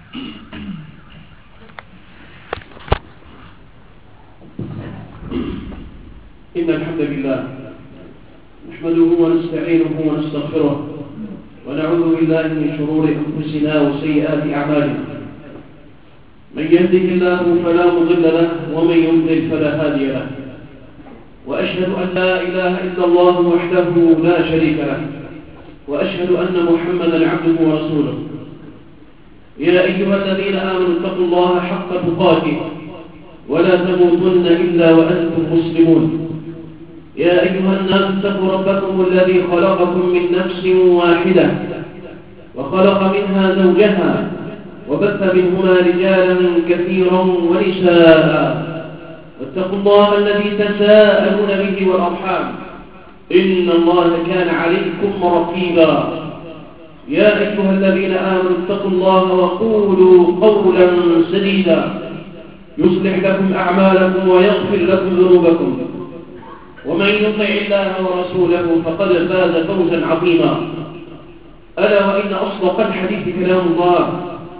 إن الحمد لله نحمده ونستعينه ونستغفره ونعوذ بالله من شرور أنفسنا وسيئات أعمالنا. من يهده الله فلا مضل له ومن يضلل فلا هادي له، وأشهد أن لا إله إلا الله وحده لا شريك له، وأشهد أن محمدا عبده ورسوله. يا أيها الذين آمنوا اتقوا الله حق تقاته ولا تموتن إلا وأنتم مسلمون. يا أيها الناس اتقوا ربكم الذي خلقكم من نفس واحدة وخلق منها زوجها وبث منهما رجالا كثيرا ونساء، واتقوا الله الذي تساءلون به والأرحام إن الله كان عليكم رقيبا. يا أيها الذين آمنوا اتقوا الله وقولوا قولا سديدا يصلح لكم أعمالكم ويغفر لكم ذنوبكم، ومن يطع الله ورسوله فقد فاز فوزا عظيما. ألا وإن أصدق الحديث كلام الله،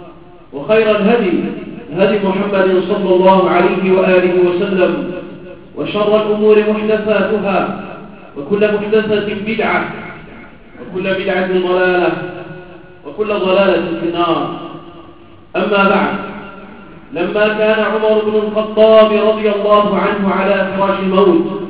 وخير الهدي هدي محمد صلى الله عليه وآله وسلم، وشر الأمور محدثاتها، وكل محدثة بدعة، وكل بدعة ضلالة، وكل ضلالة في النار. أما بعد، لما كان عمر بن الخطاب رضي الله عنه على فراش الموت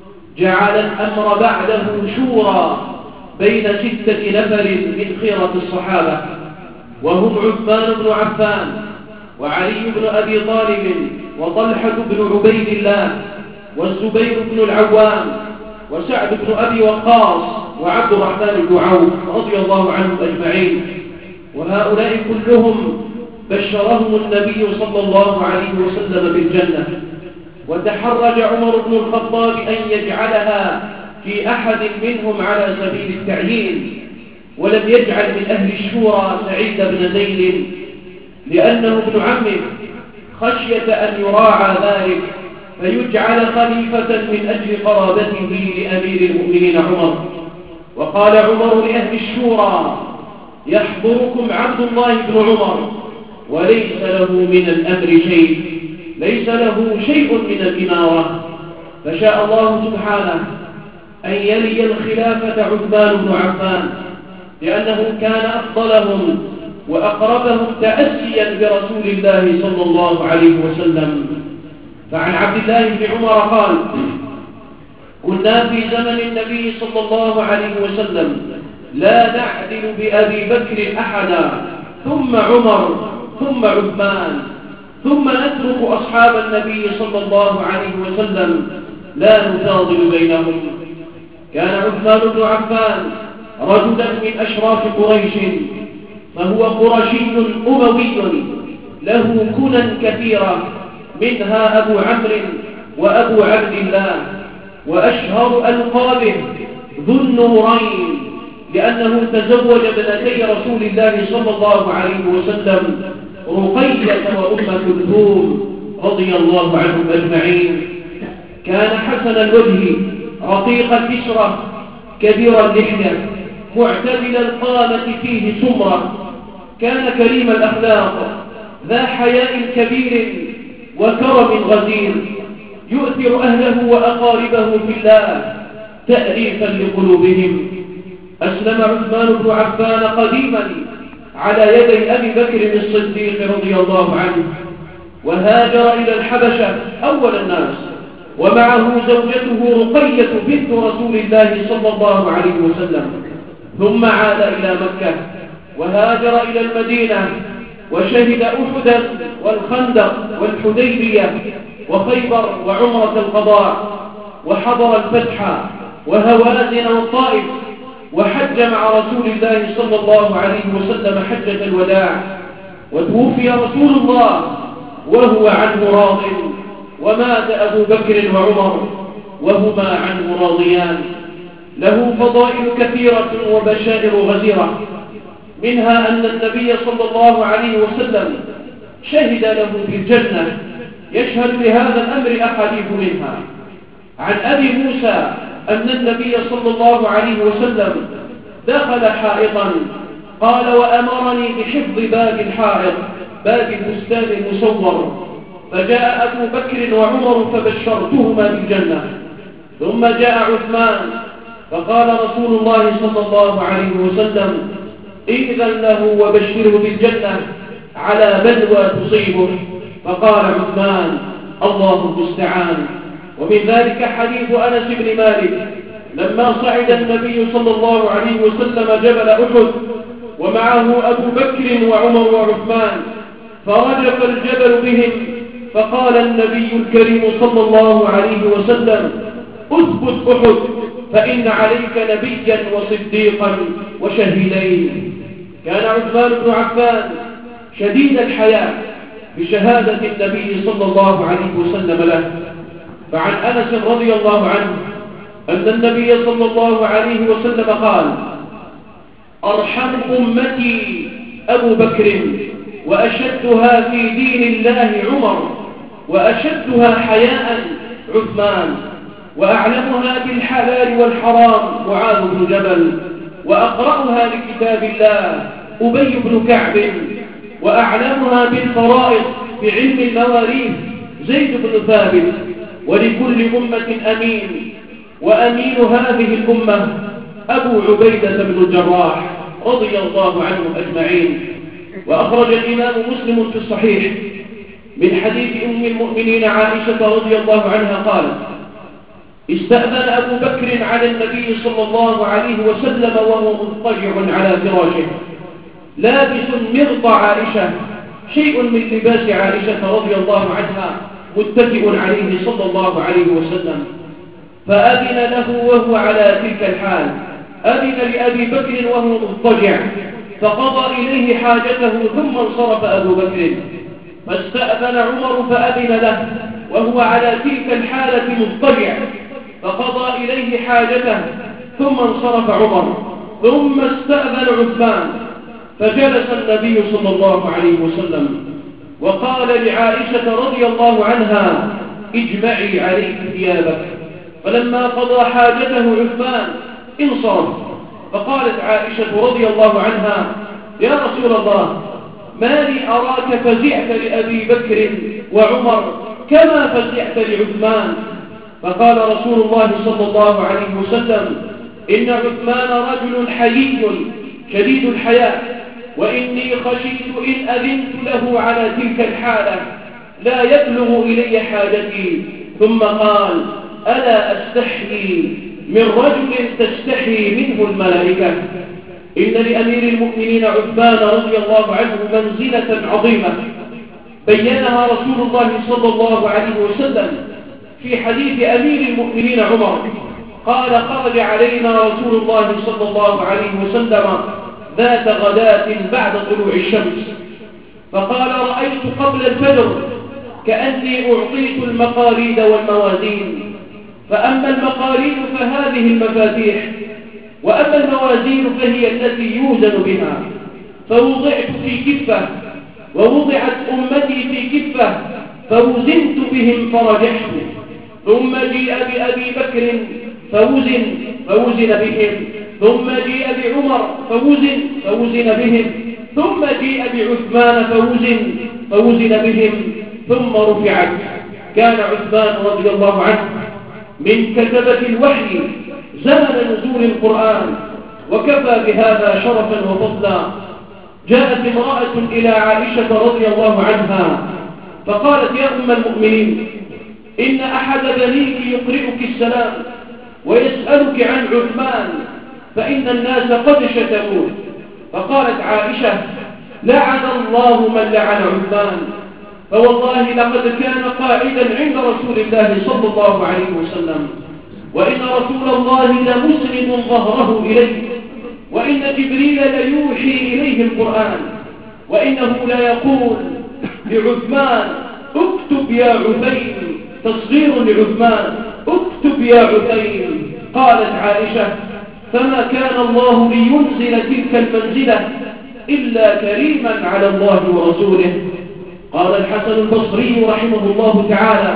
جعل الأمر بعده شورى بين 6 نفر من خيرة الصحابة، وهم عثمان بن عفان وعلي بن أبي طالب وطلحة بن عبيد الله والزبير بن العوام وسعد بن أبي وقاص وعبد الرحمن بن عوف رضي الله عنهم أجمعين. وهؤلاء كلهم بشرهم النبي صلى الله عليه وسلم بالجنة، وتحرج عمر بن الخطاب أن يجعلها في أحد منهم على سبيل التعيين، ولم يجعل من أهل الشورى سعيد بن زيد لأنه ابن عمه، خشية أن يراعى ذلك فيجعل خليفة من أجل قرابته لأمير المؤمنين عمر. وقال عمر لأهل الشورى: يحضركم عبد الله بن عمر وليس له من الأمر شيء، ليس له شيء من الإمارة. فشاء الله سبحانه أن يلي الخلافة عثمان بن عفان، لأنه كان أفضلهم وأقربهم تأسيا برسول الله صلى الله عليه وسلم. فعن عبد الله بن عمر قال: كنا في زمن النبي صلى الله عليه وسلم لا نعدل بأبي بكر أحدا، ثم عمر، ثم عثمان، ثم نترك أصحاب النبي صلى الله عليه وسلم لا نفاضل بينهم. كان عثمان بن عفان رجلا من أشراف قريش، فهو قرشي أموي له كنى كثيرة، منها أبو عمرو وأبو عبد الله، وأشهر ألقابه ذو النورين، لأنه تزوج ابنتي رسول الله صلى الله عليه وسلم، رقية وأم كلثوم رضي الله عنهم أجمعين. كان حسن الوجه رقيق البشرة كبير اللحية معتدل القامة فيه سمرة. كان كريم الأخلاق ذا حياء كبير وكرم غزير، يؤثر أهله وأقاربه في الله تأليفا لقلوبهم. أسلم عثمان بن عفان قديما على يدي أبي بكر الصديق رضي الله عنه، وهاجر إلى الحبشة أول الناس، ومعه زوجته رقية بنت رسول الله صلى الله عليه وسلم. ثم عاد إلى مكة وهاجر إلى المدينة، وشهد أحدا والخندق والحديبية وخيبر وعمرة القضاء، وحضر الفتح وهوازن والطائف، وحج مع رسول الله صلى الله عليه وسلم حجة الوداع. وتوفي رسول الله وهو عنه راض، ومات أبو بكر وعمر وهما عنه راضيان. له فضائل كثيرة وبشائر غزيرة، منها أن النبي صلى الله عليه وسلم شهد له بالجنة، يشهد لهذا الأمر أحاديث منها. عن أبي موسى أن النبي صلى الله عليه وسلم دخل حائطا، قال: وأمرني بحفظ باب الحائط، باب البستان المسور، فجاء أبو بكر وعمر فبشرتهما بالجنة. ثم جاء عثمان فقال رسول الله صلى الله عليه وسلم: إذن له وبشره بالجنة على بلوى تصيبه. فقال عثمان: الله المستعان. ومن ذلك حديث أنس بن مالك لما صعد النبي صلى الله عليه وسلم جبل أحد ومعه أبو بكر وعمر وعثمان، فرجف الجبل بهم، فقال النبي الكريم صلى الله عليه وسلم: اثبت أحد فإن عليك نبيا وصديقا وشهيدين. كان عثمان بن عفان شديد الحياء بشهادة النبي صلى الله عليه وسلم له. فعن أنس رضي الله عنه أن النبي صلى الله عليه وسلم قال: أرحم أمتي أبو بكر، وأشدها في دين الله عمر، وأشدها حياء عثمان، وأعلمها بالحلال والحرام معاذ بن جبل، وأقرأها لكتاب الله أبي بن كعب، وأعلمها بالفرائض بعلم المواريث زيد بن ثابت. ولكل أمة أمين، وأمين هذه الأمة أبو عبيدة بن الجراح رضي الله عنهم أجمعين. وأخرج الإمام مسلم في الصحيح من حديث أم المؤمنين عائشة رضي الله عنها قالت: استأذن أبو بكر على النبي صلى الله عليه وسلم وهو مضطجع على فراشه لابس مرضى عائشة، شيء من لباس عائشة رضي الله عنها، متكئ عليه صلى الله عليه وسلم، فأذن له وهو على تلك الحال، أذن لأبي بكر وهو مضطجع، فقضى إليه حاجته ثم انصرف أبو بكر، فاستأذن عمر فأذن له وهو على تلك الحالة مضطجع، فقضى إليه حاجته ثم انصرف عمر، ثم استأذن عثمان، فجلس النبي صلى الله عليه وسلم وقال لعائشة رضي الله عنها: اجمعي عليك ثيابك. فلما قضى حاجته عثمان انصرف، فقالت عائشة رضي الله عنها: يا رسول الله، ما لي أراك فزعت لأبي بكر وعمر كما فزعت لعثمان؟ فقال رسول الله صلى الله عليه وسلم: إن عثمان رجل حيي شديد الحياء، وإني خشيت إن أذنت له على تلك الحالة لا يبلغ إلي حاجتي. ثم قال: ألا أستحيي من رجل تستحي منه الملائكة. إن لأمير المؤمنين عثمان رضي الله عنه منزلة عظيمة بينها رسول الله صلى الله عليه وسلم في حديث أمير المؤمنين عمر قال: خرج علينا رسول الله صلى الله عليه وسلم ذات غداة بعد طلوع الشمس، فقال: رأيت قبل الفجر كأني أعطيت المقاريد والموازين، فأما المقاريد فهذه المفاتيح، وأما الموازين فهي التي يوزن بها، فوضعت في كفة، ووضعت أمتي في كفة، فوزنت بهم فرجحت، ثم جيء بأبي بكر فوزن بهم، ثم جيء بعمر فوزن بهم، ثم جيء بعثمان فوزن بهم، ثم رفعت. كان عثمان رضي الله عنه من كتبة الوحي زمن نزول القرآن، وكفى بهذا شرفا وفضلا. جاءت امرأة إلى عائشة رضي الله عنها فقالت: يا أم المؤمنين، إن أحد بنيك يقرئك السلام ويسألك عن عثمان، فإن الناس قد شتموه. فقالت عائشة: لعن الله من لعن عثمان، فوالله لقد كان قاعدا عند رسول الله صلى الله عليه وسلم، وإن رسول الله لمسند ظهره إليه، وإن جبريل ليوحي إليه القرآن، وإنه لا يقول لعثمان: اكتب يا عثيم، تصغير لعثمان، اكتب يا عثيم. قالت عائشة: فما كان الله لينزل تلك المنزلة إلا كريما على الله ورسوله. قال الحسن البصري رحمه الله تعالى: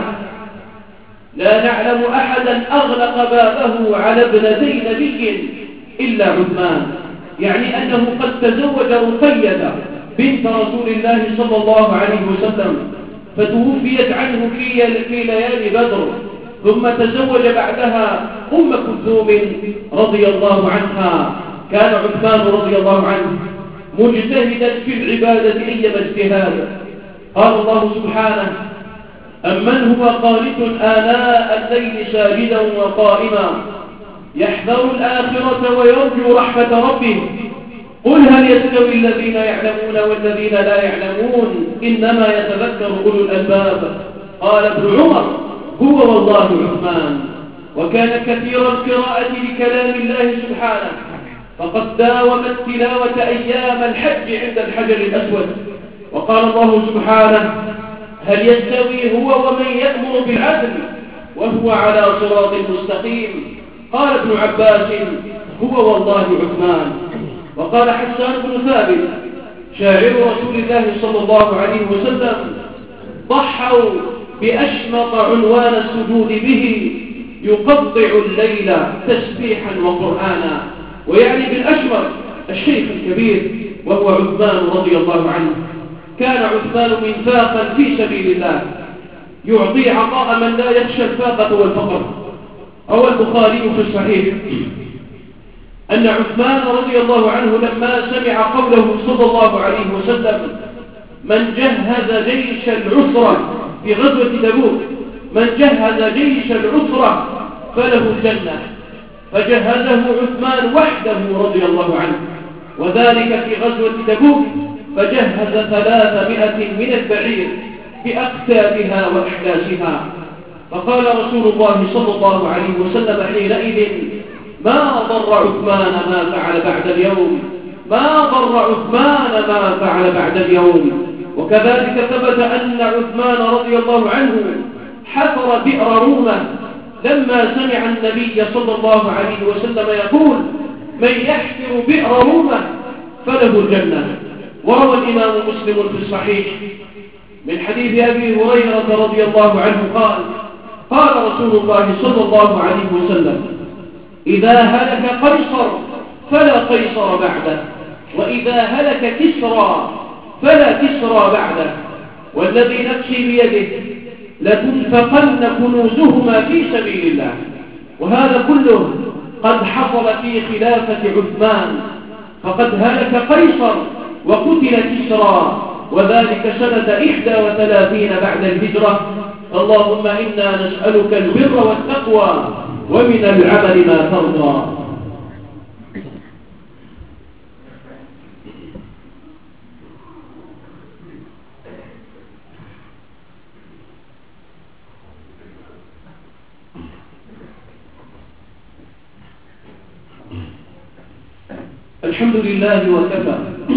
لا نعلم أحدا أغلق بابه على ابنتي نبي إلا عثمان، يعني أنه قد تزوج رقية بنت رسول الله صلى الله عليه وسلم، فتوفيت عنه في ليالي بدر، ثم تزوج بعدها كلثوم رضي الله عنها. كان عثمان رضي الله عنه مجتهدا في العبادة أيما اجتهاد. قال الله سبحانه: أمن هو قانت آناء الليل ساجدا وقائما يحذر الآخرة ويرجو رحمة ربه قل هل يستوي الذين يعلمون والذين لا يعلمون إنما يتذكر أولو الألباب. قال ابن عمر: هو والله عثمان. وكان كثير القراءة لكلام الله سبحانه، فقد داوم التلاوة أيام الحج عند الحجر الأسود. وقال الله سبحانه: هل يستوي هو ومن يأمر بالعدل وهو على صراط مستقيم. قال ابن عباس: هو والله عثمان. وقال حسان بن ثابت شاعر رسول الله صلى الله عليه وسلم: ضحوا بأشمط عنوان السجود به يقطع الليل تسبيحا وقرآنا. ويعني بالأشمط الشيخ الكبير وهو عثمان رضي الله عنه. كان عثمان منفاقا في سبيل الله يعطي عطاء من لا يخشى الفاقة والفقر. روى البخاري في الصحيح أن عثمان رضي الله عنه لما سمع قوله صلى الله عليه وسلم: من جهز جيش العسرة في غزوة تبوك، من جهز جيش العسرة فله الجنة، فجهزه عثمان وحده رضي الله عنه، وذلك في غزوة تبوك، فجهز 300 من البعير بأقتابها وأحلاسها. فقال رسول الله صلى الله عليه وسلم حينئذ: ما ضر عثمان ما فعل بعد اليوم، ما ضر عثمان ما فعل بعد اليوم. وكذلك ثبت أن عثمان رضي الله عنه حفر بئر رومة لما سمع النبي صلى الله عليه وسلم يقول: من يحفر بئر رومة فله الجنة. وروى الإمام مسلم في الصحيح من حديث أبي هريرة رضي الله عنه قال: قال رسول الله صلى الله عليه وسلم: إذا هلك قيصر فلا قيصر بعده، وإذا هلك كسرى فلا كسرى بعده، والذي نفسي بيده لتنفقن كنوزهما في سبيل الله. وهذا كله قد حصل في خلافة عثمان، فقد هلك قيصر وقتل كسرى، وذلك سنة 31 بعد الهجرة. اللهم إنا نسألك البر والتقوى ومن العمل ما ترضى. الحمد لله وكفى،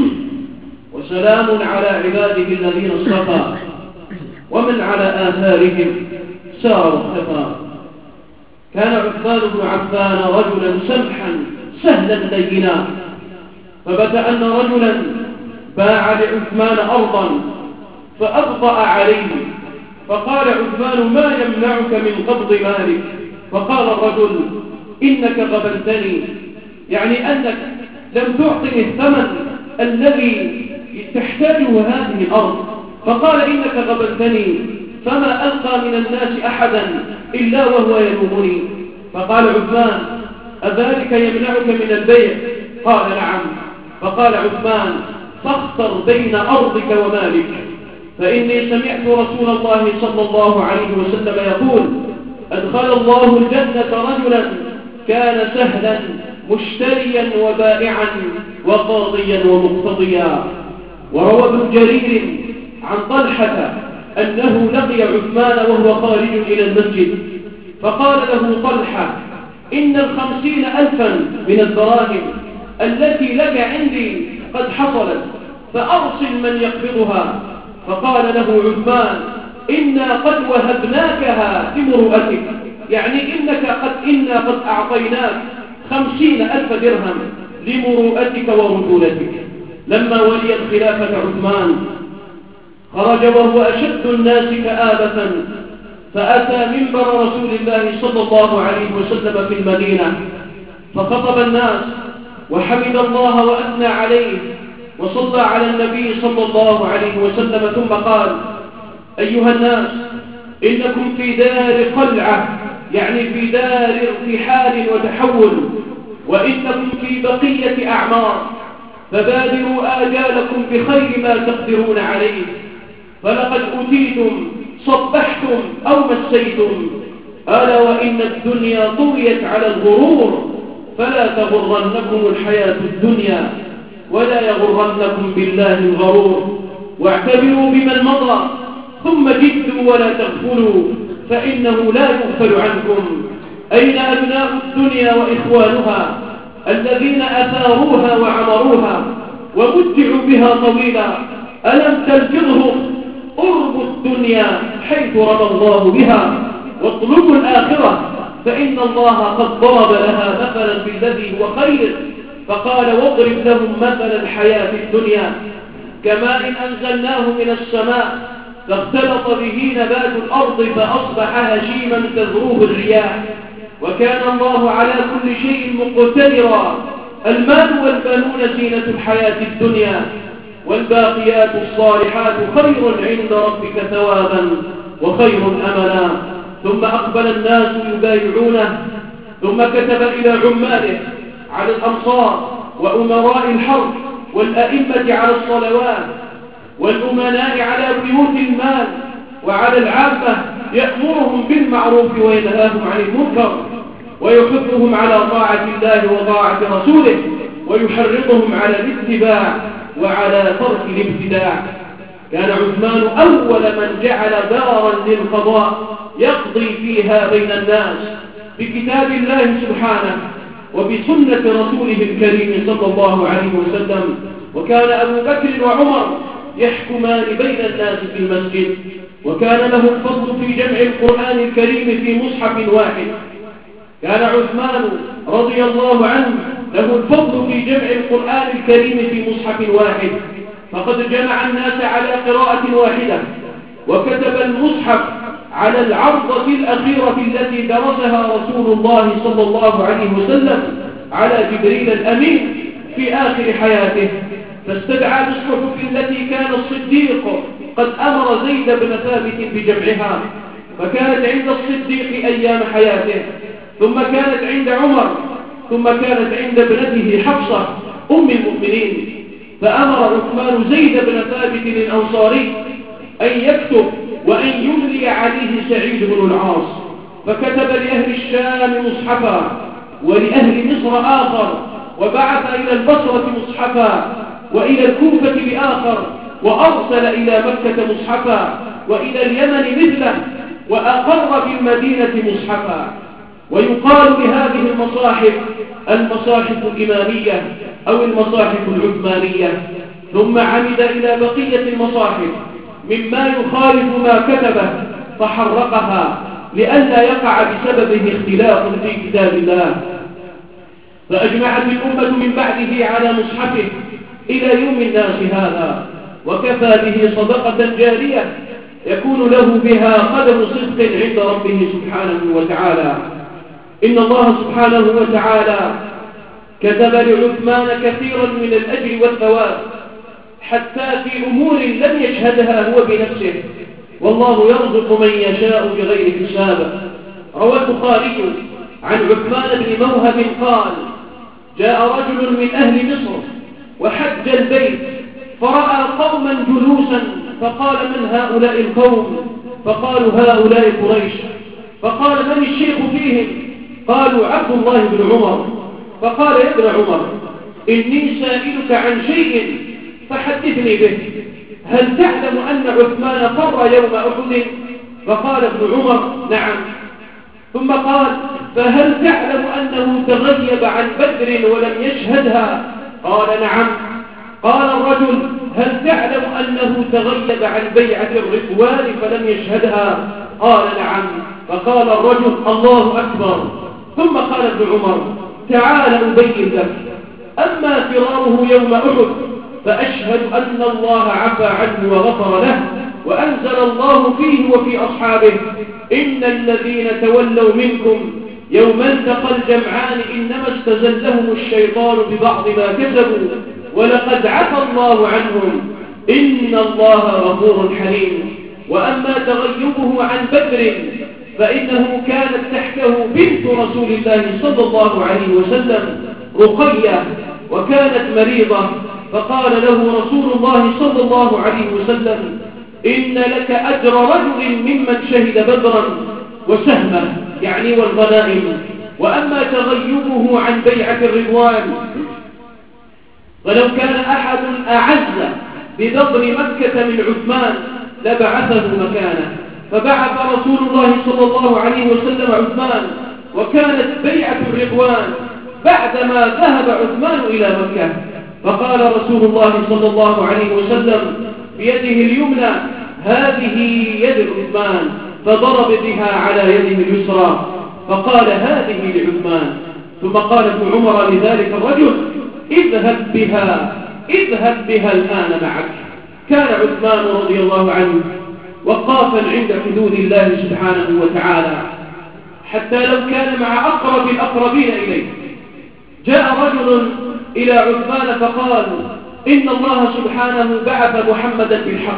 وسلام على عباده الذين اصطفى، ومن على آثارهم سار واختفى. كان عثمان بن عفان رجلا سمحا سهلا لينا، فبت أن رجلا باع لعثمان أرضا فأبطأ عليه، فقال عثمان: ما يمنعك من قبض مالك؟ فقال الرجل: إنك غبنتني، يعني أنك لم تعطني الثمن الذي تحتاجه هذه الأرض. فقال: إنك غبنتني، فما ألقى من الناس أحدا إلا وهو يلومني. فقال عثمان: أذلك يمنعك من البيع؟ قال: نعم. فقال عثمان: فاختر بين أرضك ومالك، فإني سمعت رسول الله صلى الله عليه وسلم يقول: أدخل الله الجنة رجلا كان سهلا مشتريا وبائعا وقاضيا ومقتضيا. وروى ابن جرير عن طلحة أنه لقي عثمان وهو خارج إلى المسجد، فقال له طلحة: إن 50,000 من الدراهم التي لك عندي قد حصلت، فأرسل من يقبضها. فقال له عثمان: إنا قد وهبناكها لمرؤتك، يعني إنا قد أعطيناك 50,000 درهم لمرؤتك ورجولتك. لما ولي الخلافة عثمان خرج وهو أشد الناس كآبة، فأتى منبر رسول الله صلى الله عليه وسلم في المدينة، فخطب الناس وحمد الله وأثنى عليه، وصلى على النبي صلى الله عليه وسلم ثم قال: أيها الناس، إنكم في دار قلعة، يعني في حال وتحول، وإنكم في بقية أعمار، فبادروا آجالكم بخير ما تقدرون عليه، فلقد أتيتم صبحتم أو مسيتم، ألا وإن الدنيا طويت على الغرور، فلا تغرنكم الحياة الدنيا ولا يغرنكم بالله الغرور، واعتبروا بمن مضى ثم جدوا ولا تغفلوا، فإنه لا يغفل عنكم. أين أبناء الدنيا وإخوانها الذين أثاروها وعمروها ومتعوا بها طويلا؟ ألم تلفظهم قرب الدنيا حيث رمى الله بها، واطلبوا الآخرة فإن الله قد ضرب لها مثلا بالذي هو خير، فقال: واضرب لهم مثل الحياة الدنيا كماء أنزلناه من السماء فاختلط به نبات الأرض فأصبح هشيما تذروه الرياح، وكان الله على كل شيء مقتدرا. المال والبنون زينة الحياة الدنيا، والباقيات الصالحات خير عند ربك ثوابا وخير أملا. ثم أقبل الناس يبايعونه، ثم كتب إلى عماله على الأمصار وأمراء الحرب والأئمة على الصلوات والأمناء على بيوت المال وعلى العامة، يأمرهم بالمعروف وينهاهم عن المنكر، ويحثهم على طاعة الله وطاعة رسوله، ويحرضهم على الاتباع وعلى ترك الابتداع. كان عثمان أول من جعل دارا للقضاء يقضي فيها بين الناس بكتاب الله سبحانه وبسنة رسوله الكريم صلى الله عليه وسلم. وكان أبو بكر وعمر يحكمان بين الناس في المسجد، وكان له الفضل في جمع القرآن الكريم في مصحف واحد. كان عثمان رضي الله عنه له الفضل في جمع القرآن الكريم في مصحف واحد، فقد جمع الناس على قراءة واحدة، وكتب المصحف على العرضة الأخيرة التي درسها رسول الله صلى الله عليه وسلم على جبريل الأمين في آخر حياته، فاستدعى بالصحف التي كان الصديق قد أمر زيد بن ثابت بجمعها، فكانت عند الصديق أيام حياته، ثم كانت عند عمر، ثم كانت عند ابنته حفصة أم المؤمنين. فأمر عثمان زيد بن ثابت الأنصاري أن يكتب وأن يملي عليه سعيد بن العاص، فكتب لأهل الشام مصحفا ولأهل مصر آخر، وبعث إلى البصرة مصحفا وإلى الكوفة بآخر، وأرسل إلى مكة مصحفا وإلى اليمن مثله، وأقر بالمدينة مصحفا. ويقال لهذه المصاحف الإمامية أو المصاحف العثمانية. ثم عمد إلى بقية المصاحف مما يخالف ما كتبه فحرقها لئلا يقع بسببه اختلاف في كتاب الله، فأجمعت الأمة من بعده على مصحفه إلى يوم الناس هذا، وكفى به صدقة جارية يكون له بها قدم صدق عند ربه سبحانه وتعالى. إن الله سبحانه وتعالى كتب لعثمان كثيرا من الأجر والثواب، حتى في أمور لم يشهدها هو بنفسه، والله يرزق من يشاء بغير حساب. روى البخاري عن عثمان بن موهب قال: جاء رجل من أهل مصر وحج البيت، فرأى قوما جلوسا، فقال: من هؤلاء القوم؟ فقالوا: هؤلاء قريش. فقال: من الشيخ فيهم؟ قالوا: عبد الله بن عمر. فقال: يا ابن عمر، إني سائلك عن شيء فحدثني به، هل تعلم أن عثمان فر يوم أحد؟ فقال ابن عمر: نعم. ثم قال: فهل تعلم أنه تغيب عن بدر ولم يشهدها؟ قال: نعم. قال الرجل: هل تعلم أنه تغيب عن بيعة الرضوان فلم يشهدها؟ قال: نعم. فقال الرجل: الله أكبر. ثم قال ابن عمر: تعال أبين لك، أما فراره يوم أحد فأشهد أن الله عفى عنه وغفر له، وأنزل الله فيه وفي أصحابه: إن الذين تولوا منكم يوم التقى الجمعان إنما استزلهم الشيطان ببعض ما كسبوا، ولقد عفى الله عنهم إن الله غفور حليم. وأما تغيبه عن بدر فإنه كانت تحته بنت رسول الله صلى الله عليه وسلم رقية، وكانت مريضة، فقال له رسول الله صلى الله عليه وسلم: إن لك أجر رجل ممن شهد بدرا وسهمه، يعني والغنائم. وأما تغيبه عن بيعة الرضوان ولو كان أحد أعز ببطن مكة من عثمان لبعثه مكانه، فبعث رسول الله صلى الله عليه وسلم عثمان، وكانت بيعة الرضوان بعدما ذهب عثمان إلى مكة. فقال رسول الله صلى الله عليه وسلم بيده اليمنى: هذه يد عثمان، فضرب بها على يده اليسرى فقال: هذه لعثمان. ثم قال ابن عمر لذلك الرجل: اذهب بها الآن معك. كان عثمان رضي الله عنه وقافا عند حدود الله سبحانه وتعالى، حتى لو كان مع أقرب الأقربين إليه. جاء رجل إلى عثمان فقال: إن الله سبحانه بعث محمدا بالحق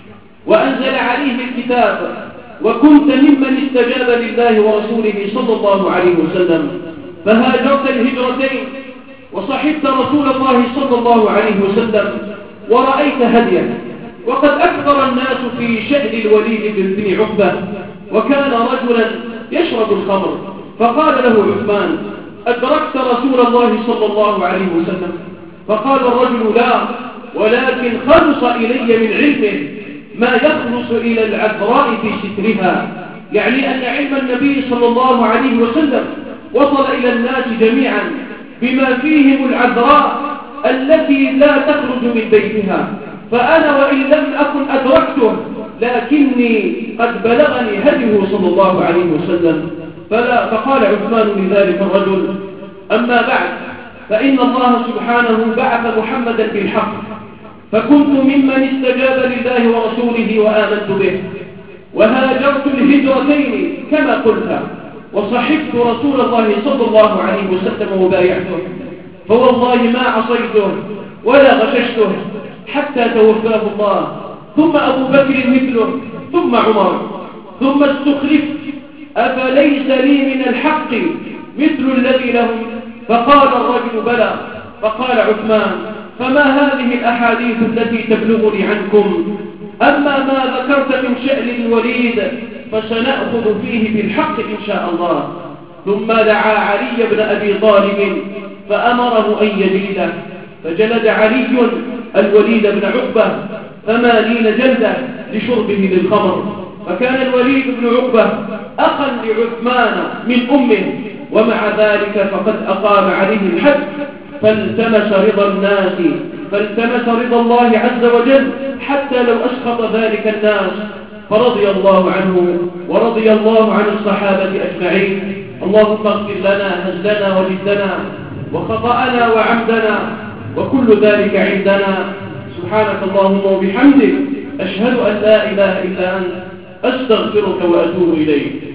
وأنزل عليه الكتاب، وكنت ممن استجاب لله ورسوله صلى الله عليه وسلم، فهاجرت الهجرتين وصحبت رسول الله صلى الله عليه وسلم ورأيت هديه. وقد أكثر الناس في شأن الوليد بن عقبة، وكان رجلا يشرب الخمر، فقال له عثمان: أدركت رسول الله صلى الله عليه وسلم؟ فقال الرجل: لا، ولكن خلص إلي من علمه ما يخلص إلى العذراء في سترها، يعني أن علم النبي صلى الله عليه وسلم وصل إلى الناس جميعا بما فيهم العذراء التي لا تخرج من بيتها، فأنا وإن لم أكن أدركته لكني قد بلغني هديه صلى الله عليه وسلم. فقال عثمان لذلك الرجل: أما بعد، فإن الله سبحانه بعث محمدا بالحق، فكنت ممن استجاب لله ورسوله وآمنت به، وهاجرت الهجرتين كما قلت، وصحبت رسول الله صلى الله عليه وسلم وبايعته، فوالله ما عصيته ولا غششته حتى توفاه الله، ثم أبو بكر مثله، ثم عمر، ثم استخلفت، أفليس لي من الحق مثل الذي لهم؟ فقال الرجل: بلى. فقال عثمان: فما هذه الأحاديث التي تبلغني عنكم؟ أما ما ذكرت من شأن الوليد فسنأخذ فيه بالحق إن شاء الله. ثم دعا علي بن أبي طالب فأمره أن يجلده، فجلد علي الوليد بن عقبة 80 جلدة لشربه للخمر. فكان الوليد بن عقبة أخا لعثمان من أمه، ومع ذلك فقد أقام عليه الحد، فالتمس رضا الله عز وجل حتى لو أسخط ذلك الناس، فرضي الله عنه ورضي الله عن الصحابة أجمعين. اللهم اغفر لنا هزلنا وجدنا وخطأنا وعمدنا وكل ذلك عندنا. سبحانك اللهم وبحمدك، أشهد أن لا إله إلا أنت، أستغفرك وأتوب إليك.